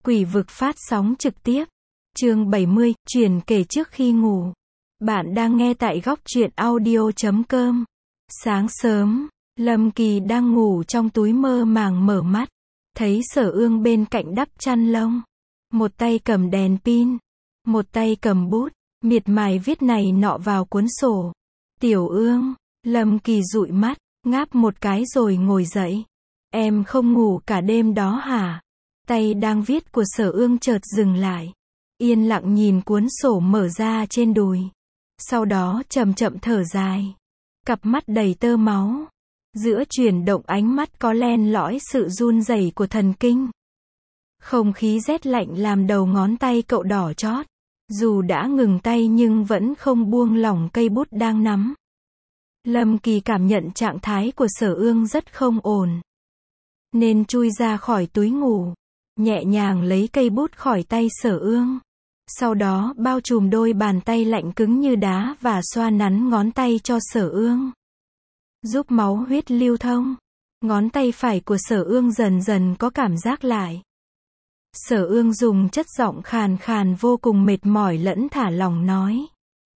Quỷ vực phát sóng trực tiếp. Chương 70, truyền kể trước khi ngủ. Bạn đang nghe tại góc truyện audio.com. Sáng sớm, Lâm Kỳ đang ngủ trong túi mơ màng mở mắt. Thấy Sở Ương bên cạnh đắp chăn lông. Một tay cầm đèn pin. Một tay cầm bút, miệt mài viết này nọ vào cuốn sổ. Tiểu Ương, Lâm Kỳ dụi mắt, ngáp một cái rồi ngồi dậy. Em không ngủ cả đêm đó hả? Tay đang viết của Sở Ương chợt dừng lại. Yên lặng nhìn cuốn sổ mở ra trên đùi. Sau đó chậm chậm thở dài. Cặp mắt đầy tơ máu. Giữa chuyển động ánh mắt có len lỏi sự run rẩy của thần kinh. Không khí rét lạnh làm đầu ngón tay cậu đỏ chót. Dù đã ngừng tay nhưng vẫn không buông lỏng cây bút đang nắm. Lâm Kỳ cảm nhận trạng thái của Sở Ương rất không ổn. Nên chui ra khỏi túi ngủ. Nhẹ nhàng lấy cây bút khỏi tay Sở Ương. Sau đó bao trùm đôi bàn tay lạnh cứng như đá và xoa nắn ngón tay cho Sở Ương. Giúp máu huyết lưu thông. Ngón tay phải của Sở Ương dần dần có cảm giác lại. Sở Ương dùng chất giọng khàn khàn vô cùng mệt mỏi lẫn thả lỏng nói.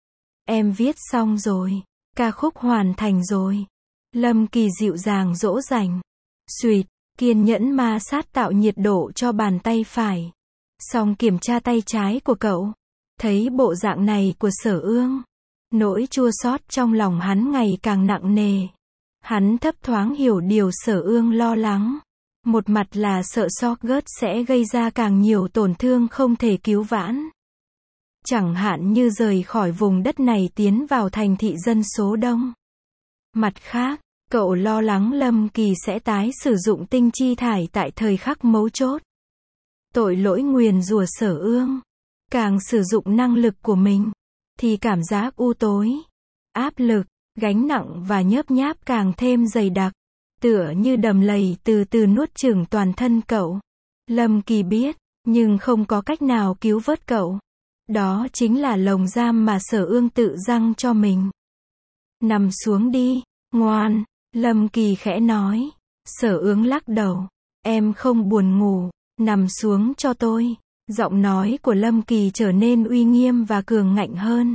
Em viết xong rồi. Ca khúc hoàn thành rồi. Lâm Kỳ dịu dàng dỗ dành. Xuỵt, kiên nhẫn ma sát tạo nhiệt độ cho bàn tay phải. Xong kiểm tra tay trái của cậu. Thấy bộ dạng này của Sở Ương. Nỗi chua xót trong lòng hắn ngày càng nặng nề. Hắn thấp thoáng hiểu điều Sở Ương lo lắng. Một mặt là sợ Sorgurt sẽ gây ra càng nhiều tổn thương không thể cứu vãn. Chẳng hạn như rời khỏi vùng đất này tiến vào thành thị dân số đông. Mặt khác, cậu lo lắng Lâm Kỳ sẽ tái sử dụng tinh chi thải tại thời khắc mấu chốt. Tội lỗi nguyền rủa Sở Ương. Càng sử dụng năng lực của mình, thì cảm giác u tối, áp lực, gánh nặng và nhớp nháp càng thêm dày đặc. Tựa như đầm lầy từ từ nuốt chửng toàn thân cậu. Lâm Kỳ biết, nhưng không có cách nào cứu vớt cậu. Đó chính là lồng giam mà Sở Ương tự giăng cho mình. Nằm xuống đi, ngoan, Lâm Kỳ khẽ nói. Sở Ương lắc đầu. Em không buồn ngủ, nằm xuống cho tôi. Giọng nói của Lâm Kỳ trở nên uy nghiêm và cường ngạnh hơn.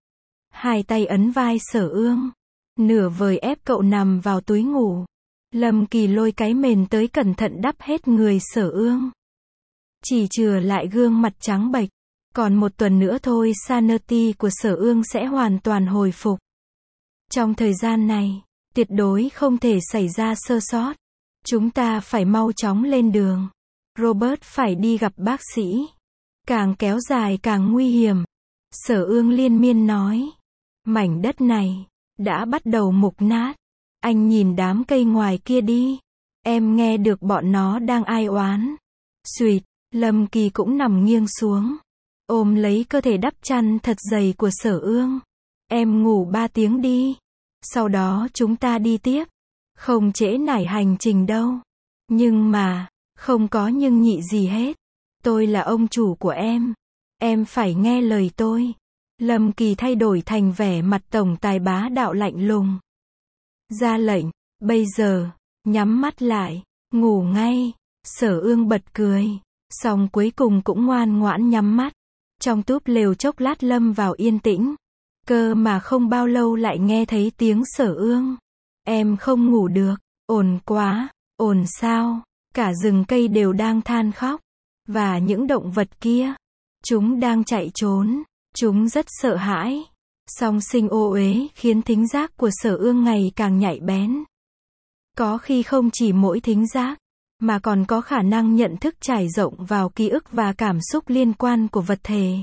Hai tay ấn vai Sở Ương. Nửa vời ép cậu nằm vào túi ngủ. Lâm Kỳ lôi cái mền tới cẩn thận đắp hết người Sở Ương. Chỉ chừa lại gương mặt trắng bệch. Còn một tuần nữa thôi sanity của Sở Ương sẽ hoàn toàn hồi phục. Trong thời gian này, tuyệt đối không thể xảy ra sơ sót. Chúng ta phải mau chóng lên đường. Robert phải đi gặp bác sĩ. Càng kéo dài càng nguy hiểm. Sở Ương liên miên nói. Mảnh đất này đã bắt đầu mục nát. Anh nhìn đám cây ngoài kia đi. Em nghe được bọn nó đang ai oán. Xuỵt, Lâm Kỳ cũng nằm nghiêng xuống. Ôm lấy cơ thể đắp chăn thật dày của Sở Ương. Em ngủ 3 tiếng đi. Sau đó chúng ta đi tiếp. Không trễ nải hành trình đâu. Nhưng mà, không có nhưng nhị gì hết. Tôi là ông chủ của em. Em phải nghe lời tôi. Lâm Kỳ thay đổi thành vẻ mặt tổng tài bá đạo lạnh lùng. Ra lệnh, bây giờ, nhắm mắt lại, ngủ ngay. Sở Ương bật cười. Xong cuối cùng cũng ngoan ngoãn nhắm mắt. Trong túp lều chốc lát lâm vào yên tĩnh. Cơ mà không bao lâu lại nghe thấy tiếng Sở Ương. Em không ngủ được, ồn quá, ồn sao, cả rừng cây đều đang than khóc. Và những động vật kia, chúng đang chạy trốn, chúng rất sợ hãi. Song sinh ô uế khiến thính giác của Sở Ương ngày càng nhạy bén. Có khi không chỉ mỗi thính giác, mà còn có khả năng nhận thức trải rộng vào ký ức và cảm xúc liên quan của vật thể.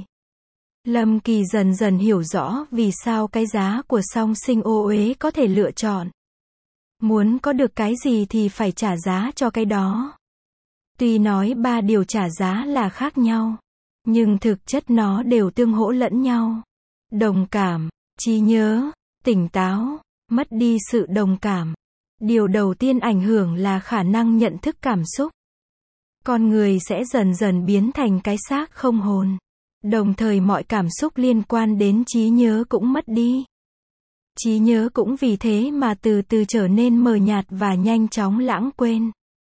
Lâm Kỳ dần dần hiểu rõ vì sao cái giá của song sinh ô uế có thể lựa chọn. Muốn có được cái gì thì phải trả giá cho cái đó. Tuy nói 3 điều trả giá là khác nhau, nhưng thực chất nó đều tương hỗ lẫn nhau. Đồng cảm, trí nhớ, tỉnh táo, mất đi sự đồng cảm. Điều đầu tiên ảnh hưởng là khả năng nhận thức cảm xúc. Con người sẽ dần dần biến thành cái xác không hồn. Đồng thời mọi cảm xúc liên quan đến trí nhớ cũng mất đi. Trí nhớ cũng vì thế mà từ từ trở nên mờ nhạt và nhanh chóng lãng quên.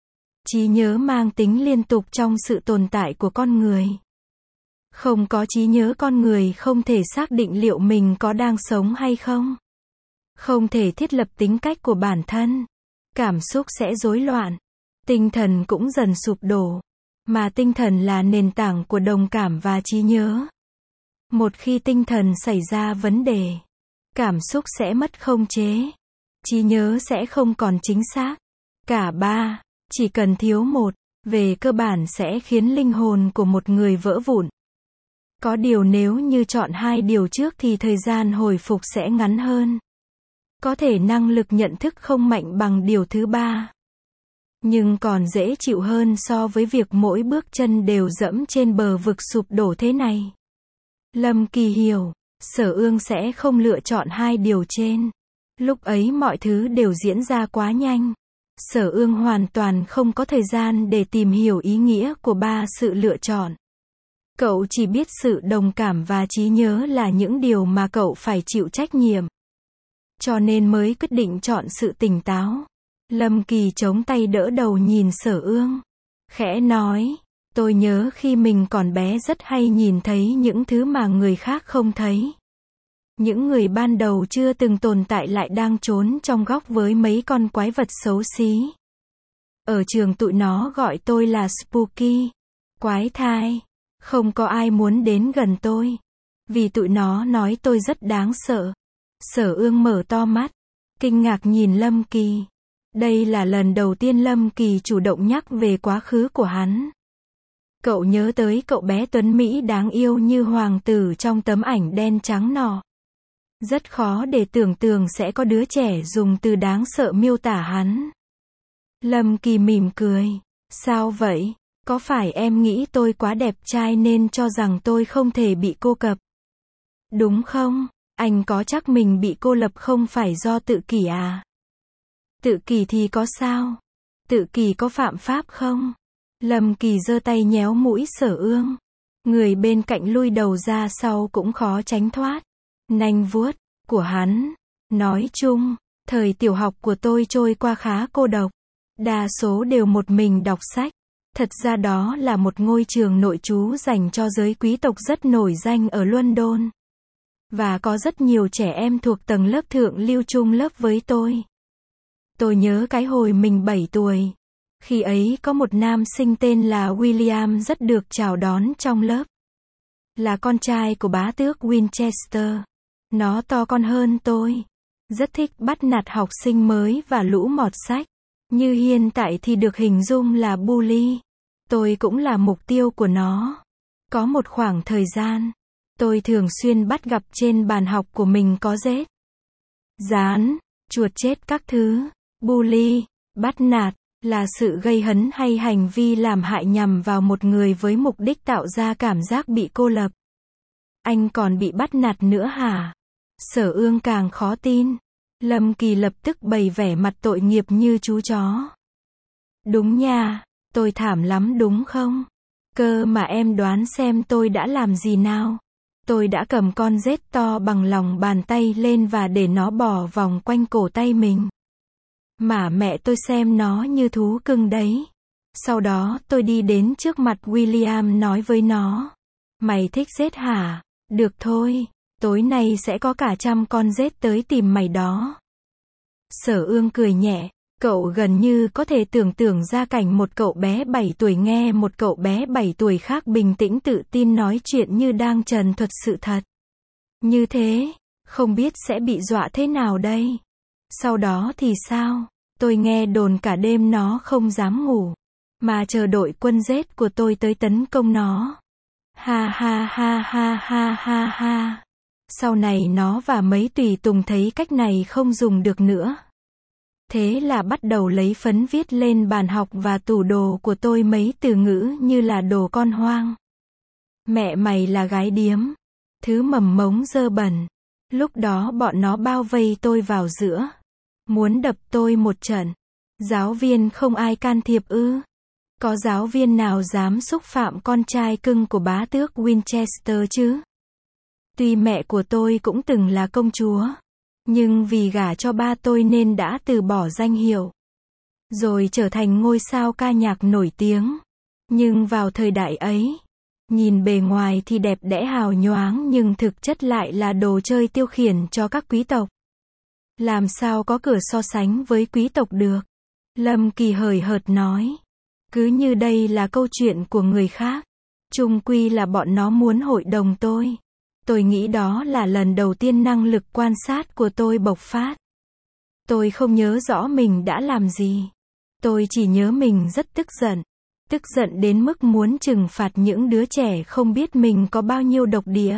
Trí nhớ mang tính liên tục trong sự tồn tại của con người. Không có trí nhớ con người không thể xác định liệu mình có đang sống hay không. Không thể thiết lập tính cách của bản thân. Cảm xúc sẽ rối loạn. Tinh thần cũng dần sụp đổ. Mà tinh thần là nền tảng của đồng cảm và trí nhớ. Một khi tinh thần xảy ra vấn đề, cảm xúc sẽ mất khống chế. Trí nhớ sẽ không còn chính xác. Cả ba, chỉ cần thiếu một, về cơ bản sẽ khiến linh hồn của một người vỡ vụn. Có điều nếu như chọn hai điều trước thì thời gian hồi phục sẽ ngắn hơn. Có thể năng lực nhận thức không mạnh bằng điều thứ ba. Nhưng còn dễ chịu hơn so với việc mỗi bước chân đều dẫm trên bờ vực sụp đổ thế này. Lâm Kỳ hiểu, Sở Ương sẽ không lựa chọn hai điều trên. Lúc ấy mọi thứ đều diễn ra quá nhanh. Sở Ương hoàn toàn không có thời gian để tìm hiểu ý nghĩa của ba sự lựa chọn. Cậu chỉ biết sự đồng cảm và trí nhớ là những điều mà cậu phải chịu trách nhiệm. Cho nên mới quyết định chọn sự tỉnh táo. Lâm Kỳ chống tay đỡ đầu nhìn Sở Ương. Khẽ nói, tôi nhớ khi mình còn bé rất hay nhìn thấy những thứ mà người khác không thấy. Những người ban đầu chưa từng tồn tại lại đang trốn trong góc với mấy con quái vật xấu xí. Ở trường tụi nó gọi tôi là Spooky, quái thai. Không có ai muốn đến gần tôi. Vì tụi nó nói tôi rất đáng sợ. Sở Ương mở to mắt, kinh ngạc nhìn Lâm Kỳ. Đây là lần đầu tiên Lâm Kỳ chủ động nhắc về quá khứ của hắn. Cậu nhớ tới cậu bé tuấn Mỹ đáng yêu như hoàng tử trong tấm ảnh đen trắng nọ. Rất khó để tưởng tượng sẽ có đứa trẻ dùng từ đáng sợ miêu tả hắn. Lâm Kỳ mỉm cười. Sao vậy? Có phải em nghĩ tôi quá đẹp trai nên cho rằng tôi không thể bị cô lập? Đúng không? Anh có chắc mình bị cô lập không phải do tự kỷ à? Tự kỷ thì có sao? Tự kỷ có phạm pháp không? Lâm Kỳ giơ tay nhéo mũi Sở Ương. Người bên cạnh lui đầu ra sau cũng khó tránh thoát. Nanh vuốt của hắn. Nói chung, thời tiểu học của tôi trôi qua khá cô độc. Đa số đều một mình đọc sách. Thật ra đó là một ngôi trường nội trú dành cho giới quý tộc rất nổi danh ở London. Và có rất nhiều trẻ em thuộc tầng lớp thượng lưu chung lớp với tôi. Tôi nhớ cái hồi mình 7 tuổi. Khi ấy có một nam sinh tên là William rất được chào đón trong lớp. Là con trai của bá tước Winchester. Nó to con hơn tôi. Rất thích bắt nạt học sinh mới và lũ mọt sách. Như hiện tại thì được hình dung là bully. Tôi cũng là mục tiêu của nó. Có một khoảng thời gian, tôi thường xuyên bắt gặp trên bàn học của mình có rết, dán, chuột chết các thứ. Bully, bắt nạt, là sự gây hấn hay hành vi làm hại nhằm vào một người với mục đích tạo ra cảm giác bị cô lập. Anh còn bị bắt nạt nữa hả? Sở Ương càng khó tin. Lâm Kỳ lập tức bày vẻ mặt tội nghiệp như chú chó. Đúng nha, tôi thảm lắm đúng không? Cơ mà em đoán xem tôi đã làm gì nào? Tôi đã cầm con rết to bằng lòng bàn tay lên và để nó bò vòng quanh cổ tay mình. Mà mẹ tôi xem nó như thú cưng đấy. Sau đó tôi đi đến trước mặt William nói với nó. Mày thích rết hả? Được thôi, tối nay sẽ có cả 100 con rết tới tìm mày đó. Sở Ương cười nhẹ. Cậu gần như có thể tưởng tượng ra cảnh một cậu bé 7 tuổi nghe một cậu bé 7 tuổi khác bình tĩnh tự tin nói chuyện như đang trần thuật sự thật. Như thế, không biết sẽ bị dọa thế nào đây? Sau đó thì sao? Tôi nghe đồn cả đêm nó không dám ngủ, mà chờ đội quân rết của tôi tới tấn công nó. Ha ha ha ha ha ha ha. Sau này nó và mấy tùy tùng thấy cách này không dùng được nữa. Thế là bắt đầu lấy phấn viết lên bàn học và tủ đồ của tôi mấy từ ngữ như là đồ con hoang. Mẹ mày là gái điếm. Thứ mầm mống dơ bẩn. Lúc đó bọn nó bao vây tôi vào giữa. Muốn đập tôi một trận. Giáo viên không ai can thiệp ư? Có giáo viên nào dám xúc phạm con trai cưng của bá tước Winchester chứ? Tuy mẹ của tôi cũng từng là công chúa. Nhưng vì gả cho ba tôi nên đã từ bỏ danh hiệu. rồi trở thành ngôi sao ca nhạc nổi tiếng. Nhưng vào thời đại ấy, nhìn bề ngoài thì đẹp đẽ hào nhoáng nhưng thực chất lại là đồ chơi tiêu khiển cho các quý tộc. Làm sao có cửa so sánh với quý tộc được? Lâm Kỳ hời hợt nói. Cứ như đây là câu chuyện của người khác. Chung quy là bọn nó muốn hội đồng tôi. Tôi nghĩ đó là lần đầu tiên năng lực quan sát của tôi bộc phát. Tôi không nhớ rõ mình đã làm gì. Tôi chỉ nhớ mình rất tức giận. Tức giận đến mức muốn trừng phạt những đứa trẻ không biết mình có bao nhiêu độc địa.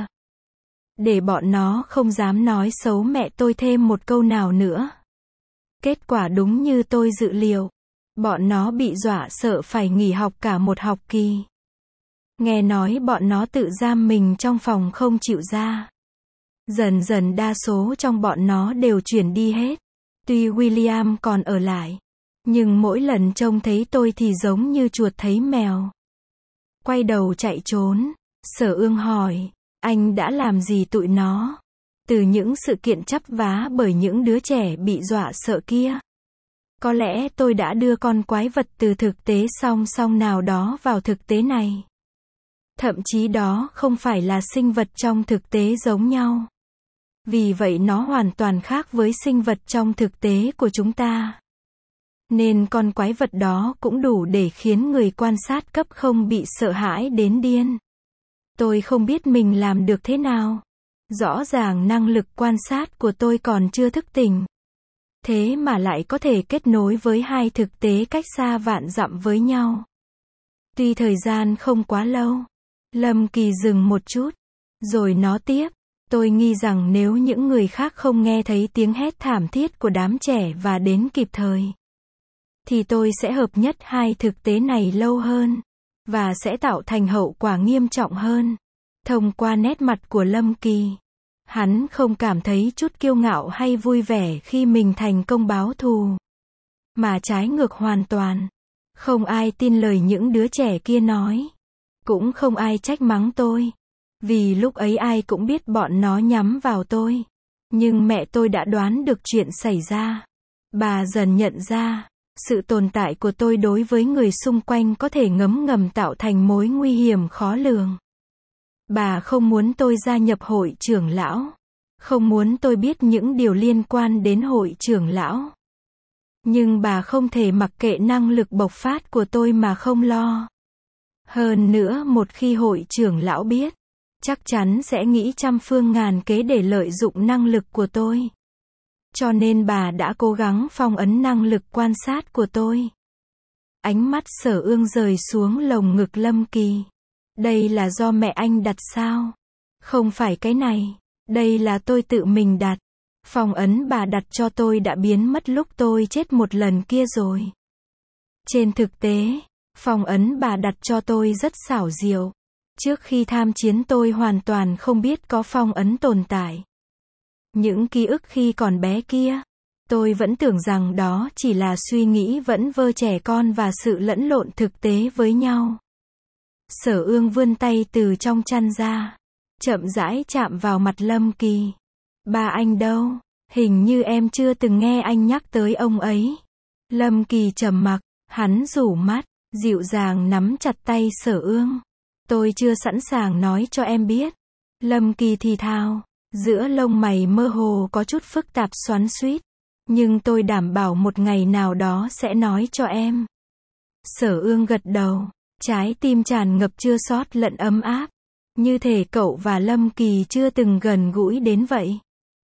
Để bọn nó không dám nói xấu mẹ tôi thêm một câu nào nữa. Kết quả đúng như tôi dự liệu. Bọn nó bị dọa sợ phải nghỉ học cả một học kỳ. Nghe nói bọn nó tự giam mình trong phòng không chịu ra. Dần dần đa số trong bọn nó đều chuyển đi hết. Tuy William còn ở lại. Nhưng mỗi lần trông thấy tôi thì giống như chuột thấy mèo. Quay đầu chạy trốn. Sở Ương hỏi, anh đã làm gì tụi nó? Từ những sự kiện chắp vá bởi những đứa trẻ bị dọa sợ kia. Có lẽ tôi đã đưa con quái vật từ thực tế song song nào đó vào thực tế này. Thậm chí đó không phải là sinh vật trong thực tế giống nhau. Vì vậy nó hoàn toàn khác với sinh vật trong thực tế của chúng ta. Nên con quái vật đó cũng đủ để khiến người quan sát cấp không bị sợ hãi đến điên. Tôi không biết mình làm được thế nào. Rõ ràng năng lực quan sát của tôi còn chưa thức tỉnh. Thế mà lại có thể kết nối với hai thực tế cách xa vạn dặm với nhau. Tuy thời gian không quá lâu. Lâm Kỳ dừng một chút. Rồi nói tiếp. Tôi nghi rằng nếu những người khác không nghe thấy tiếng hét thảm thiết của đám trẻ và đến kịp thời, thì tôi sẽ hợp nhất hai thực tế này lâu hơn. Và sẽ tạo thành hậu quả nghiêm trọng hơn. Thông qua nét mặt của Lâm Kỳ, hắn không cảm thấy chút kiêu ngạo hay vui vẻ khi mình thành công báo thù. Mà trái ngược hoàn toàn. Không ai tin lời những đứa trẻ kia nói. Cũng không ai trách mắng tôi. Vì lúc ấy ai cũng biết bọn nó nhắm vào tôi. Nhưng mẹ tôi đã đoán được chuyện xảy ra. Bà dần nhận ra, sự tồn tại của tôi đối với người xung quanh có thể ngấm ngầm tạo thành mối nguy hiểm khó lường. Bà không muốn tôi gia nhập hội trưởng lão. Không muốn tôi biết những điều liên quan đến hội trưởng lão. Nhưng bà không thể mặc kệ năng lực bộc phát của tôi mà không lo. Hơn nữa một khi hội trưởng lão biết, chắc chắn sẽ nghĩ trăm phương ngàn kế để lợi dụng năng lực của tôi. Cho nên bà đã cố gắng phong ấn năng lực quan sát của tôi. Ánh mắt Sở Ương rời xuống lồng ngực Lâm Kỳ. Đây là do mẹ anh đặt sao? Không phải cái này. Đây là tôi tự mình đặt. Phong ấn bà đặt cho tôi đã biến mất lúc tôi chết một lần kia rồi. Trên thực tế, phong ấn bà đặt cho tôi rất xảo diệu. Trước khi tham chiến tôi hoàn toàn không biết có phong ấn tồn tại. Những ký ức khi còn bé kia, tôi vẫn tưởng rằng đó chỉ là suy nghĩ vẩn vơ trẻ con và sự lẫn lộn thực tế với nhau. Sở Ương vươn tay từ trong chăn ra, chậm rãi chạm vào mặt Lâm Kỳ. Ba anh đâu? Hình như em chưa từng nghe anh nhắc tới ông ấy. Lâm Kỳ trầm mặc, hắn rủ mắt, dịu dàng nắm chặt tay Sở Ương. Tôi chưa sẵn sàng nói cho em biết. Lâm Kỳ thì thào, giữa lông mày mơ hồ có chút phức tạp xoắn xuýt. Nhưng tôi đảm bảo một ngày nào đó sẽ nói cho em. Sở Ương gật đầu, trái tim tràn ngập chua xót lẫn ấm áp. Như thể cậu và Lâm Kỳ chưa từng gần gũi đến vậy.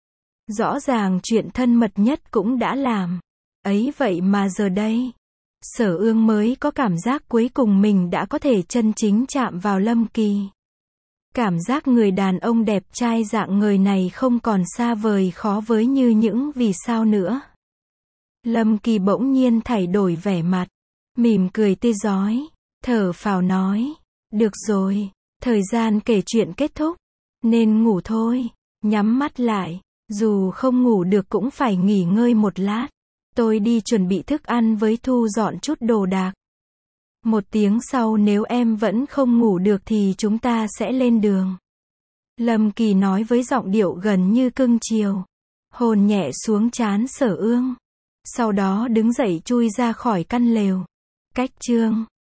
Rõ ràng chuyện thân mật nhất cũng đã làm. Ấy vậy mà giờ đây, Sở Ương mới có cảm giác cuối cùng mình đã có thể chân chính chạm vào Lâm Kỳ. Cảm giác người đàn ông đẹp trai dạng người này không còn xa vời khó với như những vì sao nữa. Lâm Kỳ bỗng nhiên thay đổi vẻ mặt, mỉm cười tươi rói, thở phào nói, được rồi, thời gian kể chuyện kết thúc, nên ngủ thôi, nhắm mắt lại, dù không ngủ được cũng phải nghỉ ngơi một lát. Tôi đi chuẩn bị thức ăn với thu dọn chút đồ đạc. 1 tiếng sau nếu em vẫn không ngủ được thì chúng ta sẽ lên đường. Lâm Kỳ nói với giọng điệu gần như cưng chiều. Hôn nhẹ xuống trán Sở Ương. Sau đó đứng dậy chui ra khỏi căn lều. Cách chương